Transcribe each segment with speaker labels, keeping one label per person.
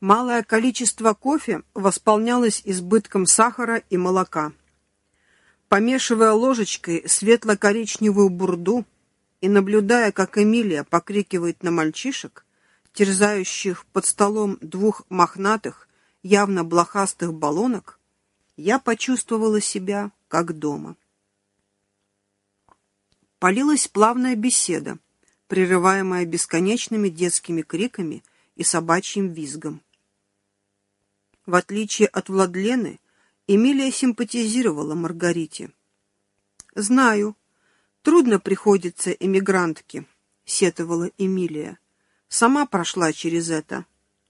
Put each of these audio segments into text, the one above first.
Speaker 1: Малое количество кофе восполнялось избытком сахара и молока. Помешивая ложечкой светло-коричневую бурду и наблюдая, как Эмилия покрикивает на мальчишек, терзающих под столом двух мохнатых, явно блохастых баллонок, я почувствовала себя как дома. Полилась плавная беседа, прерываемая бесконечными детскими криками и собачьим визгом. В отличие от Владлены, Эмилия симпатизировала Маргарите. «Знаю, трудно приходится эмигрантке», — сетовала Эмилия. «Сама прошла через это».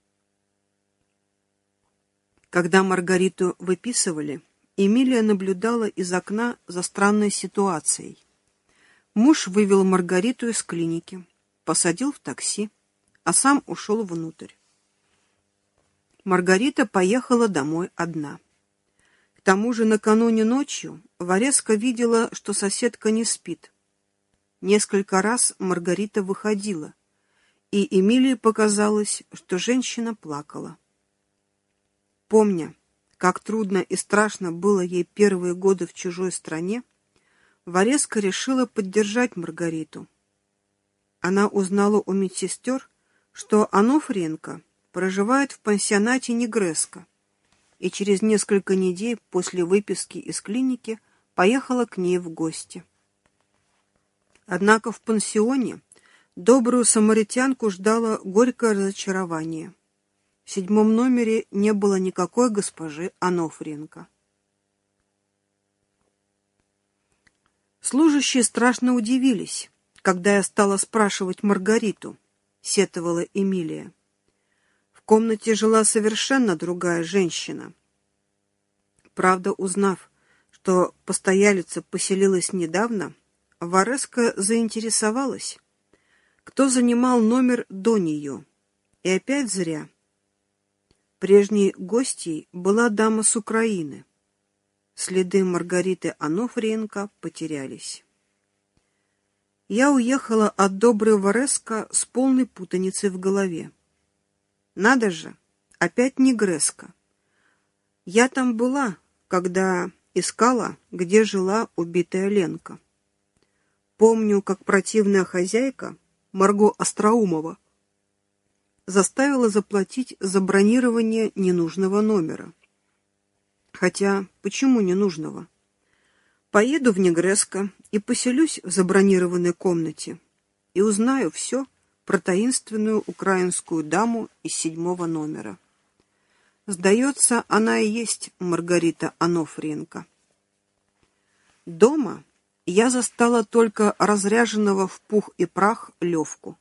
Speaker 1: Когда Маргариту выписывали, Эмилия наблюдала из окна за странной ситуацией. Муж вывел Маргариту из клиники, посадил в такси, а сам ушел внутрь. Маргарита поехала домой одна. К тому же накануне ночью Вареска видела, что соседка не спит. Несколько раз Маргарита выходила, и Эмилии показалось, что женщина плакала. Помня, как трудно и страшно было ей первые годы в чужой стране, Вареска решила поддержать Маргариту. Она узнала у медсестер, что Анофриенко проживает в пансионате Негреско, и через несколько недель после выписки из клиники поехала к ней в гости. Однако в пансионе добрую самаритянку ждало горькое разочарование. В 7 номере не было никакой госпожи Анофриенко. Служащие страшно удивились, когда я стала спрашивать Маргариту, сетовала Эмилия. В комнате жила совершенно другая женщина. Правда, узнав, что постоялица поселилась недавно, Вареска заинтересовалась, кто занимал номер до нее. И опять зря. Прежней гостьей была дама с Украины. Следы Маргариты Анофриенко потерялись. Я уехала от доброй Вареска с полной путаницей в голове. Надо же, опять Негреско. Я там была, когда искала, где жила убитая Ленка. Помню, как противная хозяйка, Марго Остроумова, заставила заплатить за бронирование ненужного номера. Хотя, почему ненужного? Поеду в Негреско и поселюсь в забронированной комнате и узнаю все про таинственную украинскую даму из 7 номера. Сдается, она и есть Маргарита Анофриенко. Дома я застала только разряженного в пух и прах Левку.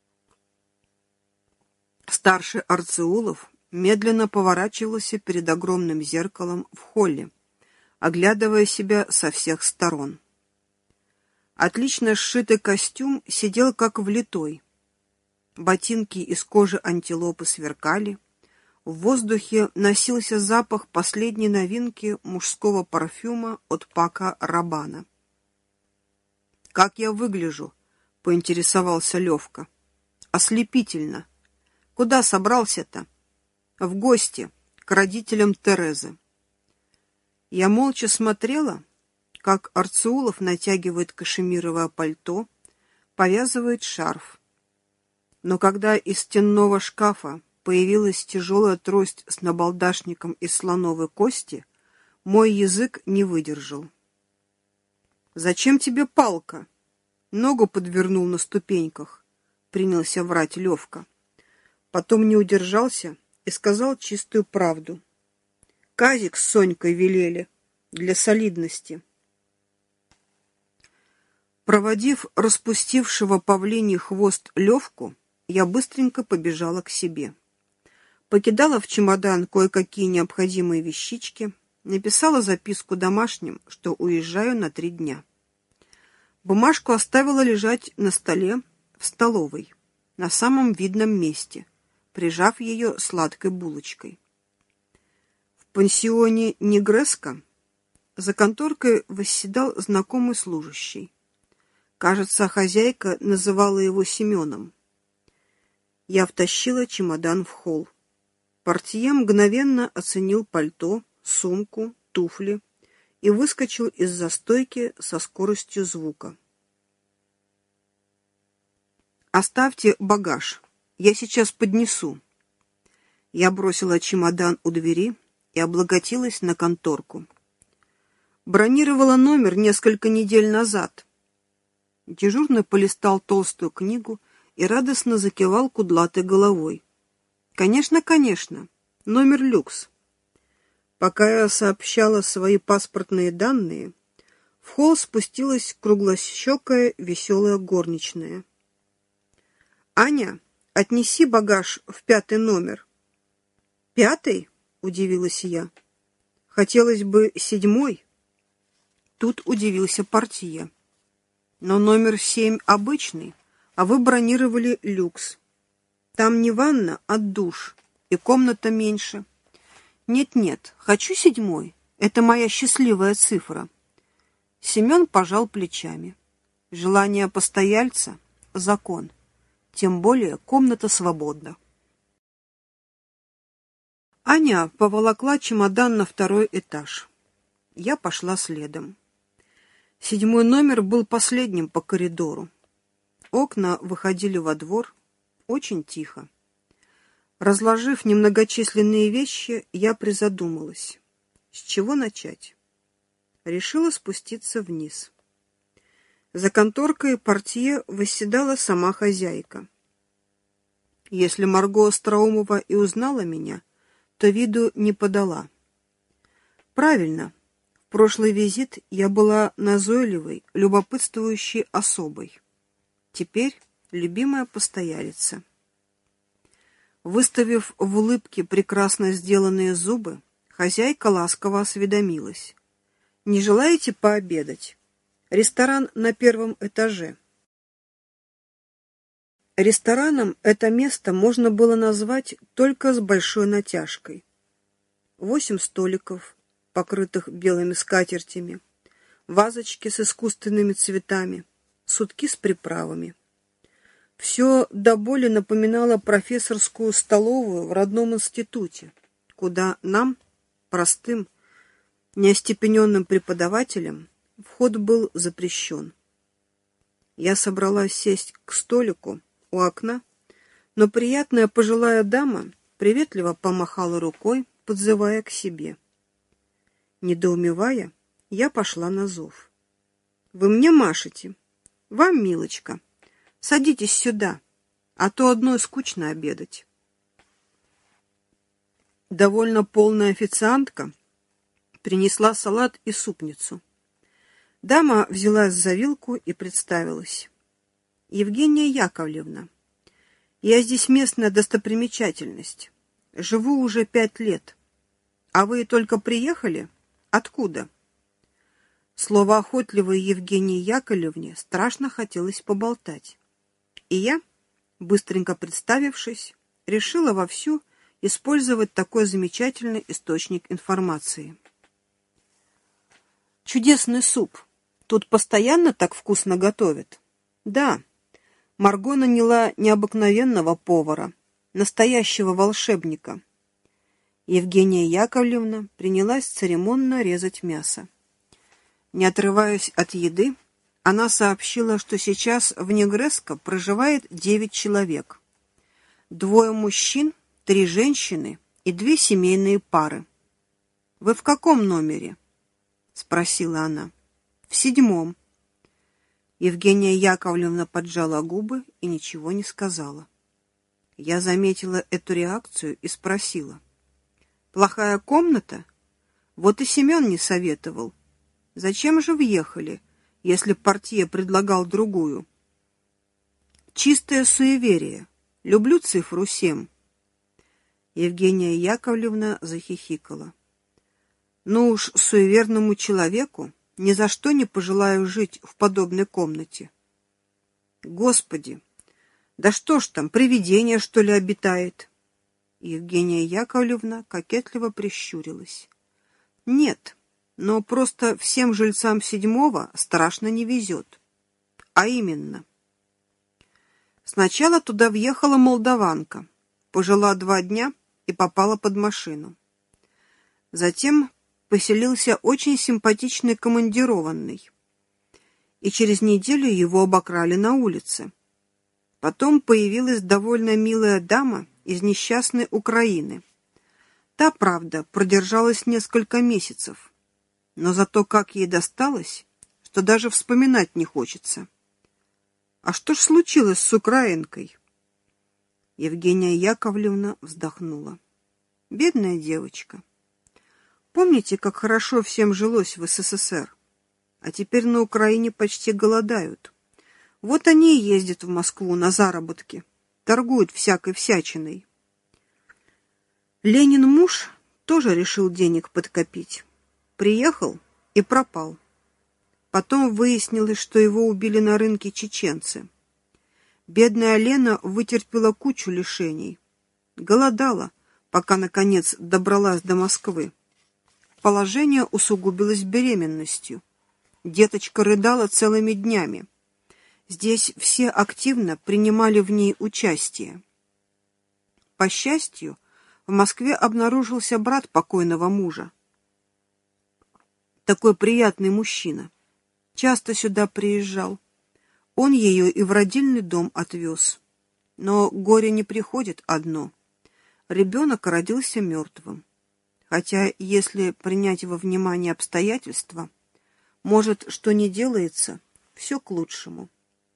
Speaker 1: Старший Арцеулов медленно поворачивался перед огромным зеркалом в холле, оглядывая себя со всех сторон. Отлично сшитый костюм сидел как влитой. Ботинки из кожи антилопы сверкали. В воздухе носился запах последней новинки мужского парфюма от Пако Раббана. «Как я выгляжу?» — поинтересовался Левка. «Ослепительно. Куда собрался-то?» «В гости, к родителям Терезы». Я молча смотрела, как Арцеулов натягивает кашемировое пальто, повязывает шарф. Но когда из стенного шкафа появилась тяжелая трость с набалдашником из слоновой кости, мой язык не выдержал. «Зачем тебе палка?» «Ногу подвернул на ступеньках», — принялся врать Левка. Потом не удержался и сказал чистую правду. «Казик с Сонькой велели, для солидности». Проводив распустившего павлиний хвост Левку, я быстренько побежала к себе. Покидала в чемодан кое-какие необходимые вещички, написала записку домашним, что уезжаю на 3 дня. Бумажку оставила лежать на столе в столовой, на самом видном месте, прижав ее сладкой булочкой. В пансионе Негреско за конторкой восседал знакомый служащий. Кажется, хозяйка называла его Семеном. Я втащила чемодан в холл. Портье мгновенно оценил пальто, сумку, туфли и выскочил из-за стойки со скоростью звука. «Оставьте багаж, я сейчас поднесу». Я бросила чемодан у двери и облокотилась на конторку. Бронировала номер несколько недель назад. Дежурный полистал толстую книгу и радостно закивал кудлатой головой. «Конечно, конечно. Номер люкс». Пока я сообщала свои паспортные данные, в холл спустилась круглощекая веселая горничная. «Аня, отнеси багаж в 5-й номер». «5-й?» — удивилась я. «Хотелось бы 7-й». Тут удивился портье. «Но номер 7 обычный, а вы бронировали люкс. Там не ванна, а душ, и комната меньше». «Нет-нет, хочу 7-й. Это моя счастливая цифра». Семен пожал плечами. Желание постояльца — закон. Тем более комната свободна. Аня поволокла чемодан на 2-й этаж. Я пошла следом. 7-й номер был последним по коридору. Окна выходили во двор. Очень тихо. Разложив немногочисленные вещи, я призадумалась. С чего начать? Решила спуститься вниз. За конторкой портье восседала сама хозяйка. Если Марго Остроумова и узнала меня, то виду не подала. Правильно, в прошлый визит я была назойливой, любопытствующей особой. Теперь любимая постоялица. Выставив в улыбке прекрасно сделанные зубы, хозяйка ласково осведомилась. «Не желаете пообедать? Ресторан на 1-м этаже». Рестораном это место можно было назвать только с большой натяжкой. 8 столиков, покрытых белыми скатертями, вазочки с искусственными цветами, сутки с приправами. Все до боли напоминало профессорскую столовую в родном институте, куда нам, простым, неостепененным преподавателям, вход был запрещен. Я собралась сесть к столику у окна, но приятная пожилая дама приветливо помахала рукой, подзывая к себе. Недоумевая, я пошла на зов. «Вы мне машете? Вам, милочка. Садитесь сюда, а то одной скучно обедать». Довольно полная официантка принесла салат и супницу. Дама взялась за вилку и представилась. «Евгения Яковлевна, я здесь местная достопримечательность. Живу уже 5 лет. А вы только приехали? Откуда?» Словоохотливой Евгении Яковлевне страшно хотелось поболтать. И я, быстренько представившись, решила вовсю использовать такой замечательный источник информации. «Чудесный суп. Тут постоянно так вкусно готовят?» «Да. Марго наняла необыкновенного повара, настоящего волшебника». Евгения Яковлевна принялась церемонно резать мясо. Не отрываясь от еды, она сообщила, что сейчас в Негреско проживает 9 человек. 2 мужчин, 3 женщины и 2 семейные пары. «Вы в каком номере?» — спросила она. «В 7-м». Евгения Яковлевна поджала губы и ничего не сказала. Я заметила эту реакцию и спросила. «Плохая комната? Вот и Семен не советовал. Зачем же въехали, если портье предлагал другую?» «Чистое суеверие. Люблю цифру 7». Евгения Яковлевна захихикала. «Ну уж суеверному человеку ни за что не пожелаю жить в подобной комнате». «Господи, да что ж там, привидение, что ли, обитает?» Евгения Яковлевна кокетливо прищурилась. «Нет, но просто всем жильцам 7-го страшно не везет. А именно, сначала туда въехала молдаванка, пожила 2 дня и попала под машину. Затем поселился очень симпатичный командированный, и через неделю его обокрали на улице. Потом появилась довольно милая дама из несчастной Украины. Та, правда, продержалась несколько месяцев, но зато как ей досталось, что даже вспоминать не хочется. А что ж случилось с украинкой? Евгения Яковлевна вздохнула. Бедная девочка. Помните, как хорошо всем жилось в СССР? А теперь на Украине почти голодают. Вот они и ездят в Москву на заработки, торгуют всякой всячиной. Ленин муж тоже решил денег подкопить. Приехал и пропал. Потом выяснилось, что его убили на рынке чеченцы. Бедная Лена вытерпела кучу лишений. Голодала, пока, наконец, добралась до Москвы. Положение усугубилось беременностью. Деточка рыдала целыми днями. Здесь все активно принимали в ней участие. По счастью, в Москве обнаружился брат покойного мужа. Такой приятный мужчина. Часто сюда приезжал. Он ее и в родильный дом отвез. Но горе не приходит одно. Ребенок родился мертвым. Хотя, если принять во внимание обстоятельства, может, что не делается, все к лучшему.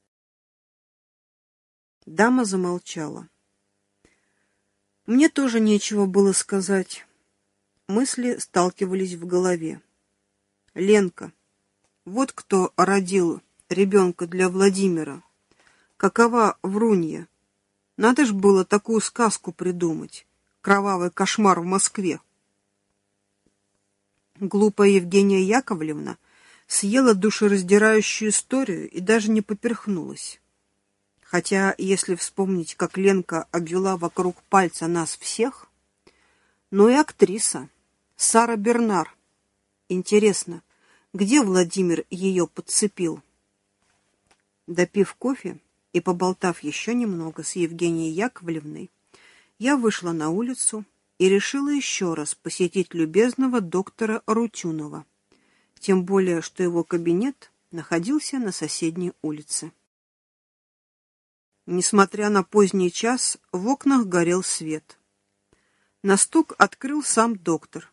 Speaker 1: Дама замолчала. Мне тоже нечего было сказать. Мысли сталкивались в голове. Ленка, вот кто родил ребенка для Владимира. Какова врунья. Надо ж было такую сказку придумать. Кровавый кошмар в Москве. Глупая Евгения Яковлевна съела душераздирающую историю и даже не поперхнулась. Хотя, если вспомнить, как Ленка обвела вокруг пальца нас всех, ну и актриса, Сара Бернар. Интересно, где Владимир ее подцепил? Допив кофе и поболтав еще немного с Евгенией Яковлевной, я вышла на улицу и решила еще раз посетить любезного доктора Рутюнова, тем более, что его кабинет находился на соседней улице. Несмотря на поздний час, в окнах горел свет. На стук открыл сам доктор.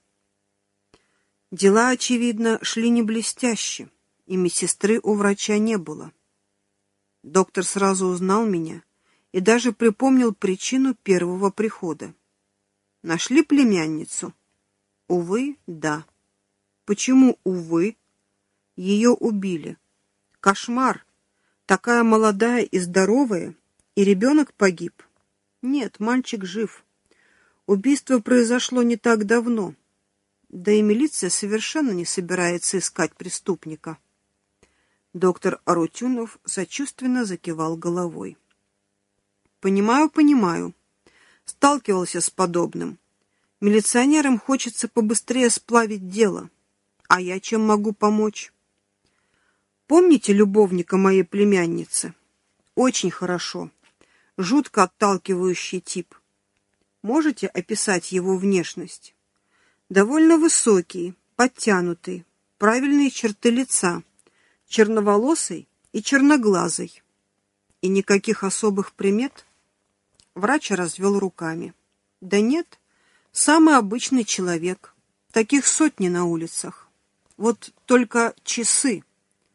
Speaker 1: Дела, очевидно, шли не блестяще, и медсестры у врача не было. Доктор сразу узнал меня и даже припомнил причину первого прихода. Нашли племянницу? Увы, да. Почему увы? Ее убили. Кошмар! Такая молодая и здоровая, и ребенок погиб. Нет, мальчик жив. Убийство произошло не так давно. Да и милиция совершенно не собирается искать преступника. Доктор Арутюнов сочувственно закивал головой. Понимаю, понимаю. Сталкивался с подобным. Милиционерам хочется побыстрее сплавить дело. А я чем могу помочь? Помните любовника моей племянницы? Очень хорошо. Жутко отталкивающий тип. Можете описать его внешность? Довольно высокий, подтянутый, правильные черты лица, черноволосый и черноглазый. И никаких особых примет? Врач развел руками. Да нет, самый обычный человек. Таких сотни на улицах. Вот только часы.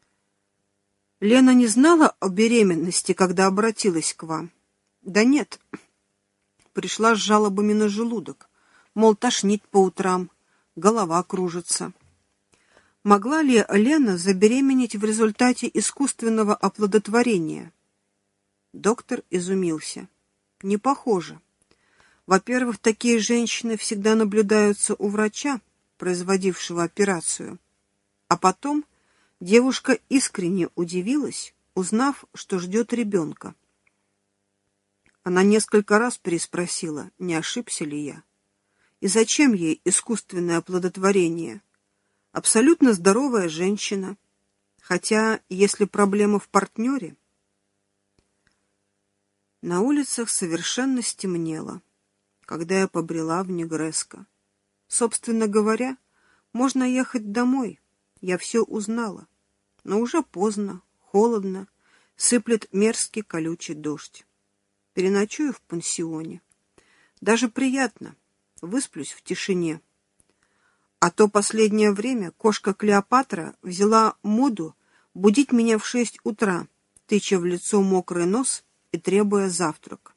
Speaker 1: Лена не знала о беременности, когда обратилась к вам? Да нет. Пришла с жалобами на желудок. Мол, тошнит по утрам, голова кружится. Могла ли Лена забеременеть в результате искусственного оплодотворения? Доктор изумился. Не похоже. Во-первых, такие женщины всегда наблюдаются у врача, производившего операцию. А потом девушка искренне удивилась, узнав, что ждет ребенка. Она несколько раз переспросила, не ошибся ли я. И зачем ей искусственное оплодотворение? Абсолютно здоровая женщина. Хотя, если проблема в партнере... На улицах совершенно стемнело. когда я побрела в Негреско. Собственно говоря, можно ехать домой. Я все узнала. Но уже поздно, холодно, сыплет мерзкий колючий дождь. Переночую в пансионе. Даже приятно. Высплюсь в тишине. А то последнее время кошка Клеопатра взяла моду будить меня в 6 утра, тыча в лицо мокрый нос и требуя завтрак.